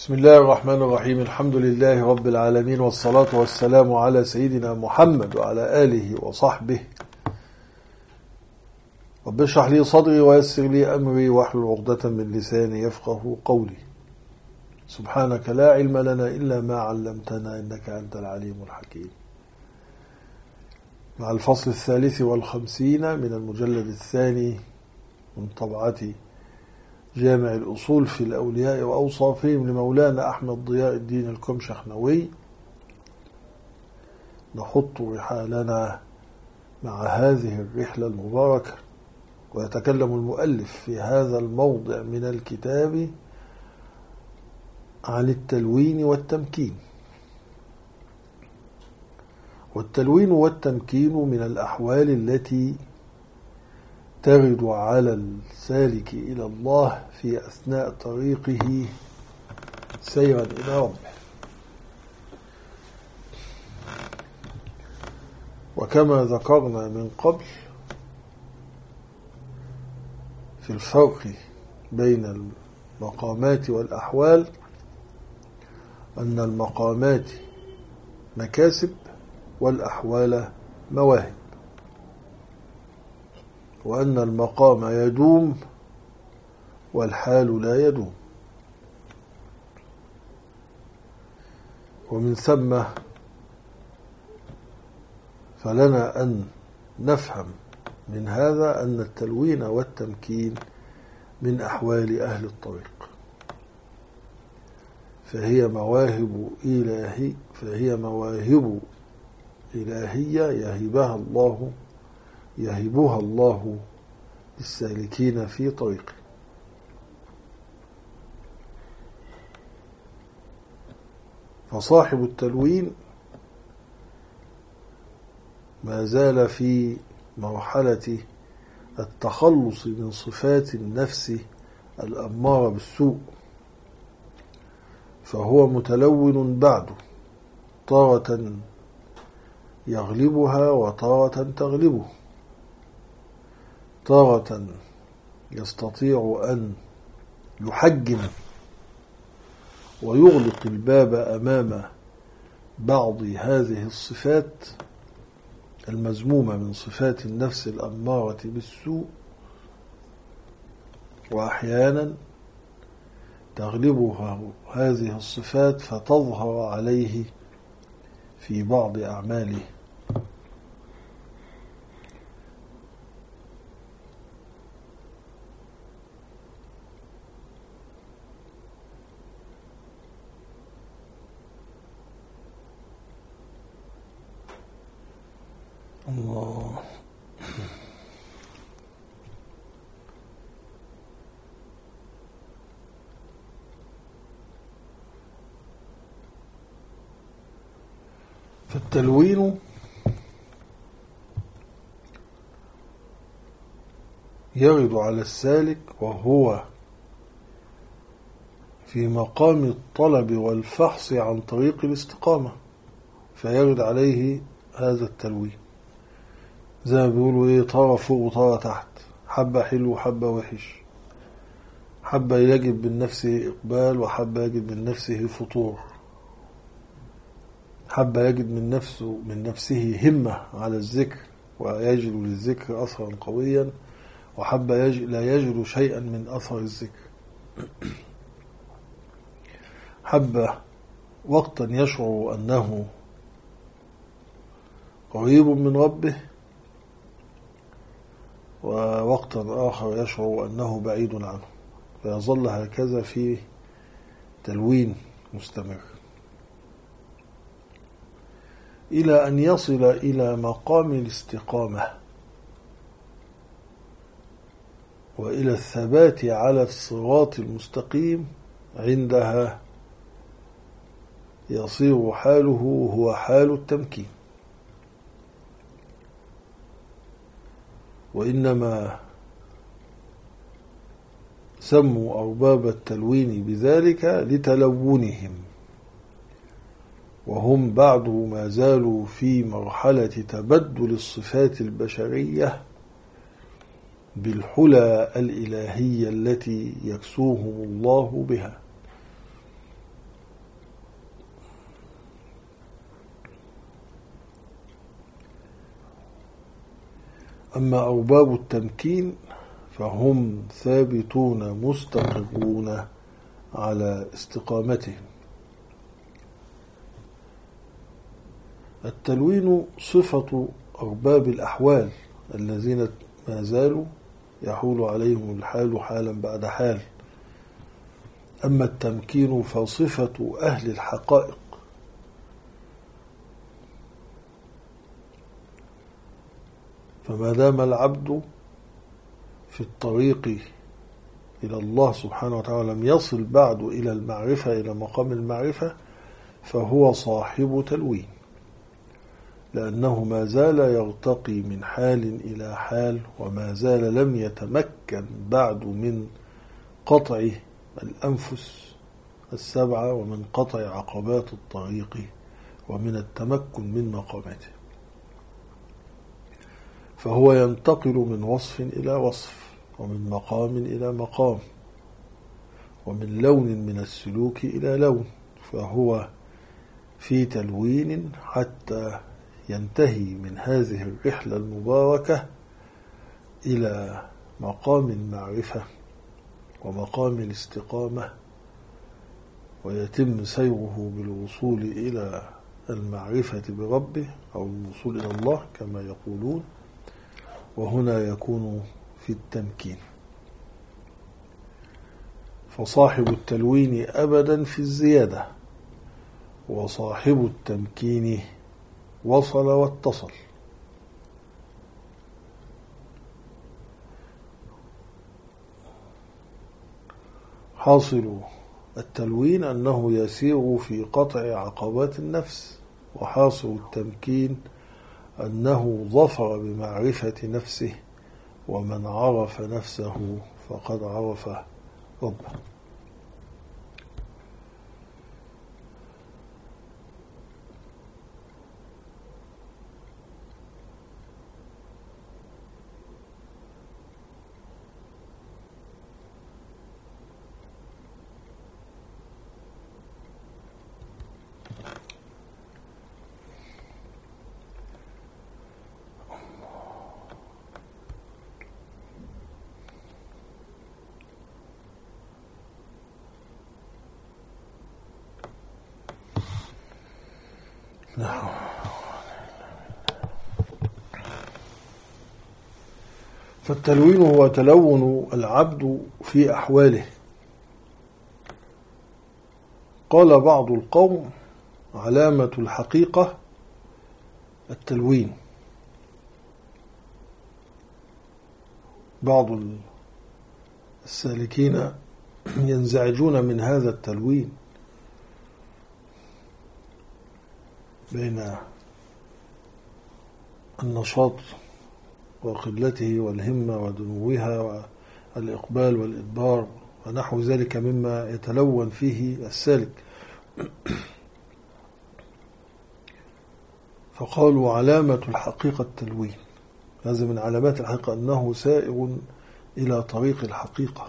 بسم الله الرحمن الرحيم. الحمد لله رب العالمين، والصلاة والسلام على سيدنا محمد وعلى آله وصحبه. رب اشرح لي صدري ويسر لي أمري واحلل عقدة من لساني يفقه قولي. سبحانك لا علم لنا إلا ما علمتنا إنك أنت العليم الحكيم. مع الفصل 53 من المجلد الثاني من طبعة جامع الأصول في الأولياء وأوصافهم لمولانا أحمد ضياء الدين الكمشخنوي، نحط رحالنا مع هذه الرحلة المباركة. ويتكلم المؤلف في هذا الموضع من الكتاب عن التلوين والتمكين. والتلوين والتمكين من الأحوال التي ترد على السالك إلى الله في أثناء طريقه سيرا إلى ربه. وكما ذكرنا من قبل في الفرق بين المقامات والأحوال، أن المقامات مكاسب والأحوال مواهب، وأن المقام يدوم والحال لا يدوم. ومن ثم فلنا أن نفهم من هذا أن التلوين والتمكين من أحوال أهل الطريق، فهي مواهب إلهية يهبها الله للسالكين في طريقه. فصاحب التلوين ما زال في مرحلة التخلص من صفات النفس الأمارة بالسوء، فهو متلون بعده، تارة يغلبها وتارة تغلبه، تارة يستطيع أن يحجم ويغلق الباب أمام بعض هذه الصفات المذمومة من صفات النفس الأمارة بالسوء، وأحيانا تغلبها هذه الصفات فتظهر عليه في بعض أعماله. الله. فالتلوين يرد على السالك وهو في مقام الطلب والفحص عن طريق الاستقامة، فيرد عليه هذا التلوين زي ما بيقولوا طارة فوق وطارة تحت، حبة حلو وحبة وحش، حبة يجب من نفسه إقبال وحبة يجب من نفسه فطور، حبة يجد من نفسه همة على الذكر ويجد للذكر أثرا قويا، وحبة لا يجد شيئا من أثر الذكر. حبة وقتا يشعر أنه قريب من ربه، ووقتا آخر يشعر أنه بعيد عنه، فيظل هكذا في تلوين مستمر إلى أن يصل إلى مقام الاستقامة وإلى الثبات على الصراط المستقيم. عندها يصير حاله هو حال التمكين. وإنما سموا أرباب التلوين بذلك لتلونهم، وهم بعد ما زالوا في مرحلة تبدل الصفات البشرية بالحلى الإلهية التي يكسوهم الله بها. أما أرباب التمكين فهم ثابتون مستقرون على استقامتهم. التلوين صفة أرباب الأحوال الذين ما زالوا يحول عليهم الحال حالا بعد حال. أما التمكين فصفة أهل الحقائق، فما دام العبد في الطريق إلى الله سبحانه وتعالى لم يصل بعد إلى المعرفة، إلى مقام المعرفة، فهو صاحب تلوين، لأنه ما زال يرتقي من حال إلى حال، وما زال لم يتمكن بعد من قطع الأنفس السبعة ومن قطع عقبات الطريق ومن التمكن من مقاماته، فهو ينتقل من وصف إلى وصف، ومن مقام إلى مقام، ومن لون من السلوك إلى لون، فهو في تلوين حتى ينتهي من هذه الرحلة المباركة إلى مقام المعرفة ومقام الاستقامة، ويتم سيره بالوصول إلى المعرفة بربه أو الوصول إلى الله كما يقولون، وهنا يكون في التمكين. فصاحب التلوين أبدا في الزيادة، وصاحب التمكين وصل واتصل. حاصل التلوين أنه يسير في قطع عقبات النفس، وحاصل التمكين أنه ظفر بمعرفة نفسه، ومن عرف نفسه فقد عرف ربه. فالتلوين هو تلون العبد في أحواله. قال بعض القوم: علامة الحقيقة التلوين. بعض السالكين ينزعجون من هذا التلوين بين النشاط وقلته والهمة ودنوها والإقبال والإدبار ونحو ذلك مما يتلون فيه السالك، فقالوا علامة الحقيقة التلوين. هذا من علامات الحقيقة أنه سائر إلى طريق الحقيقة،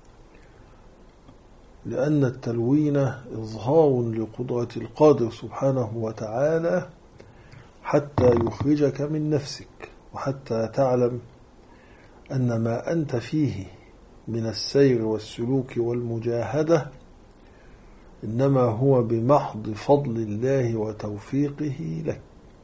لأن التلوين إظهار لقدرة القادر سبحانه وتعالى حتى يخرجك من نفسك، وحتى تعلم أن ما أنت فيه من السير والسلوك والمجاهدة إنما هو بمحض فضل الله وتوفيقه لك،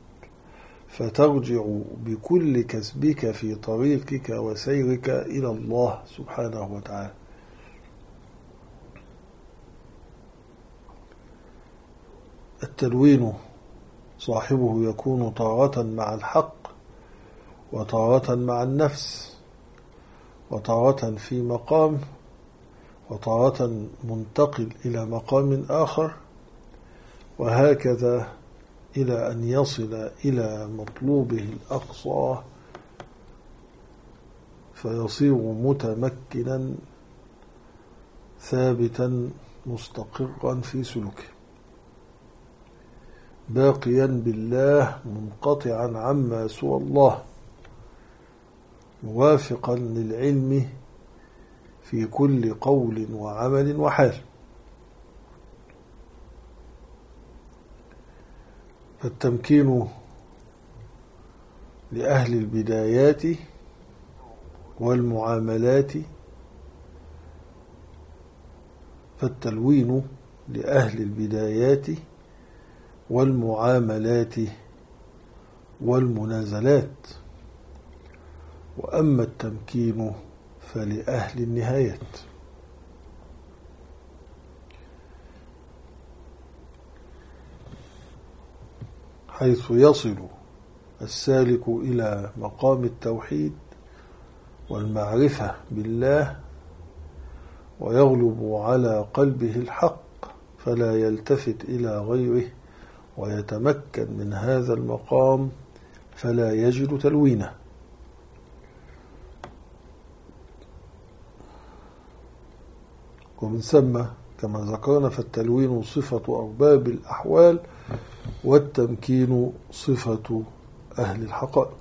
فترجع بكل كسبك في طريقك وسيرك إلى الله سبحانه وتعالى. التلوين صاحبه يكون تارة مع الحق، وتارة مع النفس، وتارة في مقام، وتارة منتقل إلى مقام آخر، وهكذا إلى أن يصل إلى مطلوبه الأقصى فيصير متمكنا ثابتا مستقرا في سلوكه، باقيا بالله منقطعا عما سوى الله، موافقا للعلم في كل قول وعمل وحال. فالتمكين لأهل البدايات والمعاملات. فالتلوين لأهل البدايات والمعاملات والمنازلات، وأما التمكين فلأهل النهايات. حيث يصل السالك إلى مقام التوحيد والمعرفة بالله ويغلب على قلبه الحق، فلا يلتفت إلى غيره ويتمكن من هذا المقام فلا يجد تلوينه. ومن ثم كما ذكرنا فالتلوين صفة أرباب الأحوال والتمكين صفة أهل الحقائق.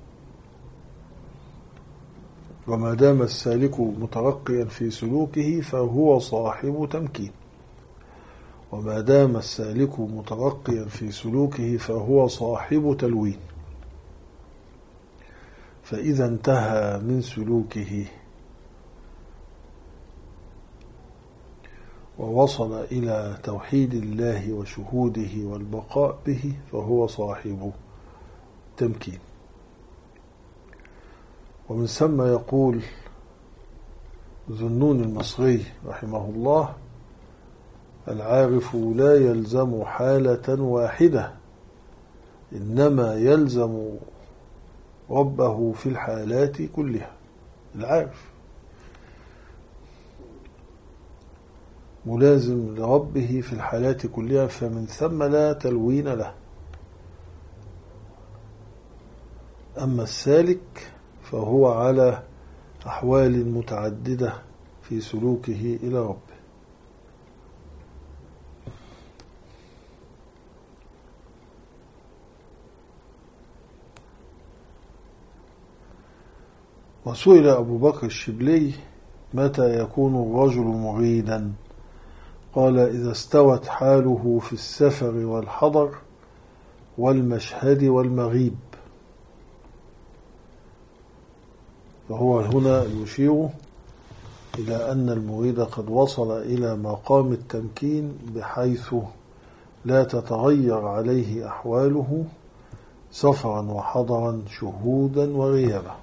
وما دام السالك مترقيا في سلوكه فهو صاحب تمكين، وما دام السالك مترقيا في سلوكه فهو صاحب تلوين. فإذا انتهى من سلوكه ووصل إلى توحيد الله وشهوده والبقاء به فهو صاحب تمكين. ومن ثم يقول ذو النون المصري رحمه الله: العارف لا يلزم حالة واحدة، إنما يلزم ربه في الحالات كلها. العارف ملازم لربه في الحالات كلها، فمن ثم لا تلوين له. أما السالك فهو على أحوال متعددة في سلوكه إلى ربه. وسئل أبو بكر الشبلي: متى يكون الرجل مريدا؟ قال: إذا استوت حاله في السفر والحضر والمشهد والمغيب. فهو هنا يشير إلى أن المريد قد وصل إلى مقام التمكين بحيث لا تتغير عليه أحواله سفرا وحضرا شهودا وغيابا.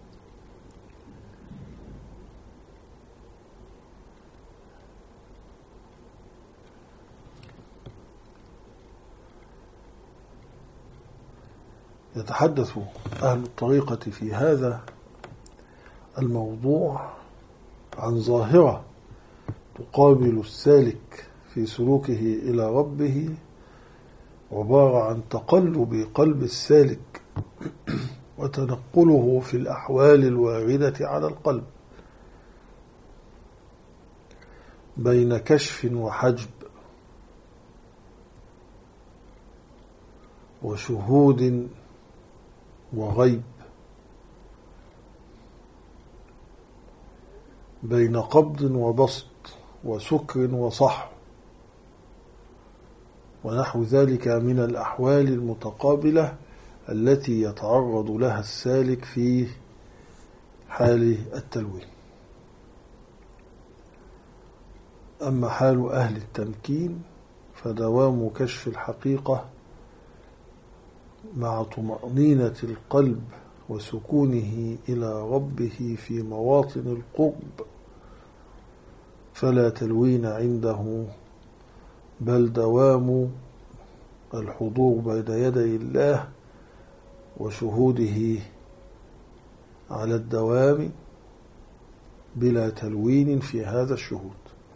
يتحدث أهل الطريقة في هذا الموضوع عن ظاهرة تقابل السالك في سلوكه إلى ربه، عبارة عن تقلب قلب السالك وتنقله في الأحوال الواردة على القلب بين كشف وحجب وشهود وغيب، بين قبض وبسط وسكر وصحو ونحو ذلك من الأحوال المتقابلة التي يتعرض لها السالك في حال التلوين. أما حال أهل التمكين فدوام كشف الحقيقة مع طمأنينة القلب وسكونه إلى ربه في مواطن القرب، فلا تلوين عنده، بل دوام الحضور بين يدي الله وشهوده على الدوام بلا تلوين في هذا الشهود.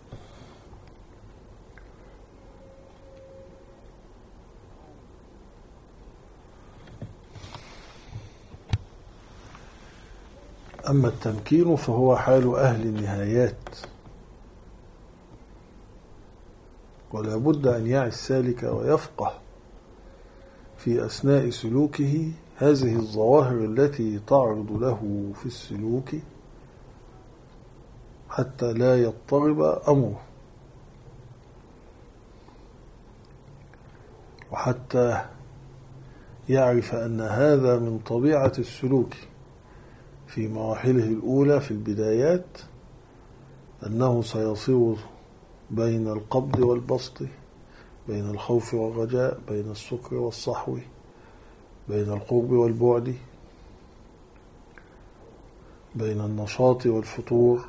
أما التمكين فهو حال أهل النهايات، ولا بد أن يعي السالك ويفقه في أثناء سلوكه هذه الظواهر التي تعرض له في السلوك حتى لا يضطرب أمره، وحتى يعرف أن هذا من طبيعة السلوك في مراحله الأولى في البدايات أنه سيصير بين القبض والبسط، بين الخوف والرجاء، بين السكر والصحو، بين القرب والبعد، بين النشاط والفتور،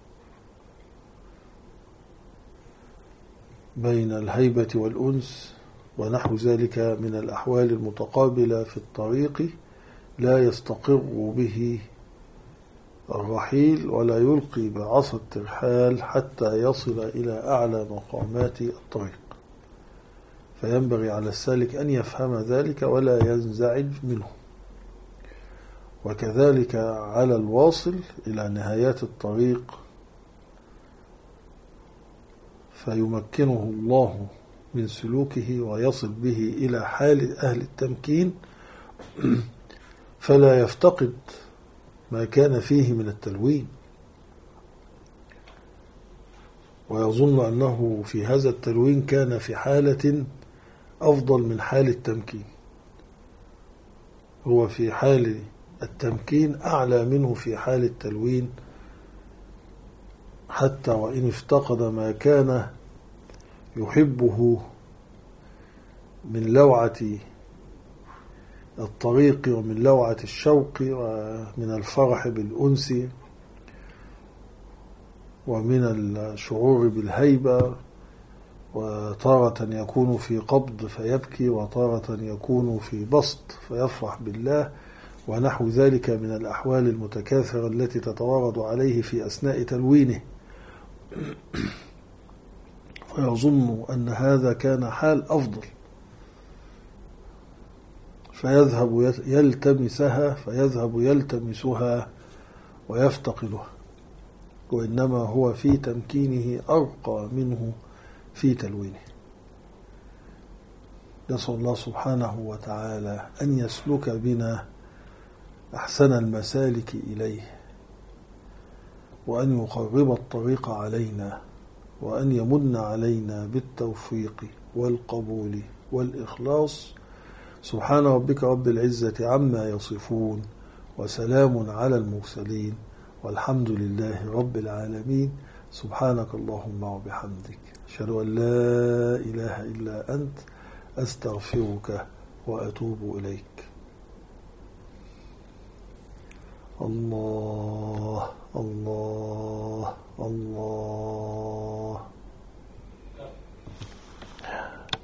بين الهيبة والأنس ونحو ذلك من الأحوال المتقابلة في الطريق لا يستقر به الرحيل ولا يلقي بعصا الترحال حتى يصل إلى أعلى مقامات الطريق. فينبغي على السالك أن يفهم ذلك ولا ينزعج منه، وكذلك على الواصل إلى نهايات الطريق فيمكنه الله من سلوكه ويصل به إلى حال أهل التمكين فلا يفتقد ما كان فيه من التلوين، ويظن أنه في هذا التلوين كان في حالة أفضل من حال التمكين. هو في حال التمكين أعلى منه في حال التلوين، حتى وإن افتقد ما كان يحبه من لوعة الطريق ومن لوعة الشوق ومن الفرح بالأنس ومن الشعور بالهيبة، وتارة يكون في قبض فيبكي، وتارة يكون في بسط فيفرح بالله، ونحو ذلك من الأحوال المتكاثرة التي تتوارد عليه في أثناء تلوينه، فيظن أن هذا كان حال أفضل فيذهب يلتمسها ويفتقدها، وإنما هو في تمكينه أرقى منه في تلوينه. نسأل الله سبحانه وتعالى أن يسلك بنا أحسن المسالك إليه، وأن يقرب الطريق علينا، وأن يمن علينا بالتوفيق والقبول والإخلاص. سبحان ربك رب العزة عما يصفون، وسلام على المرسلين، والحمد لله رب العالمين. سبحانك اللهم وبحمدك، أشهد أن لا إله إلا أنت، أستغفرك وأتوب إليك. الله الله الله.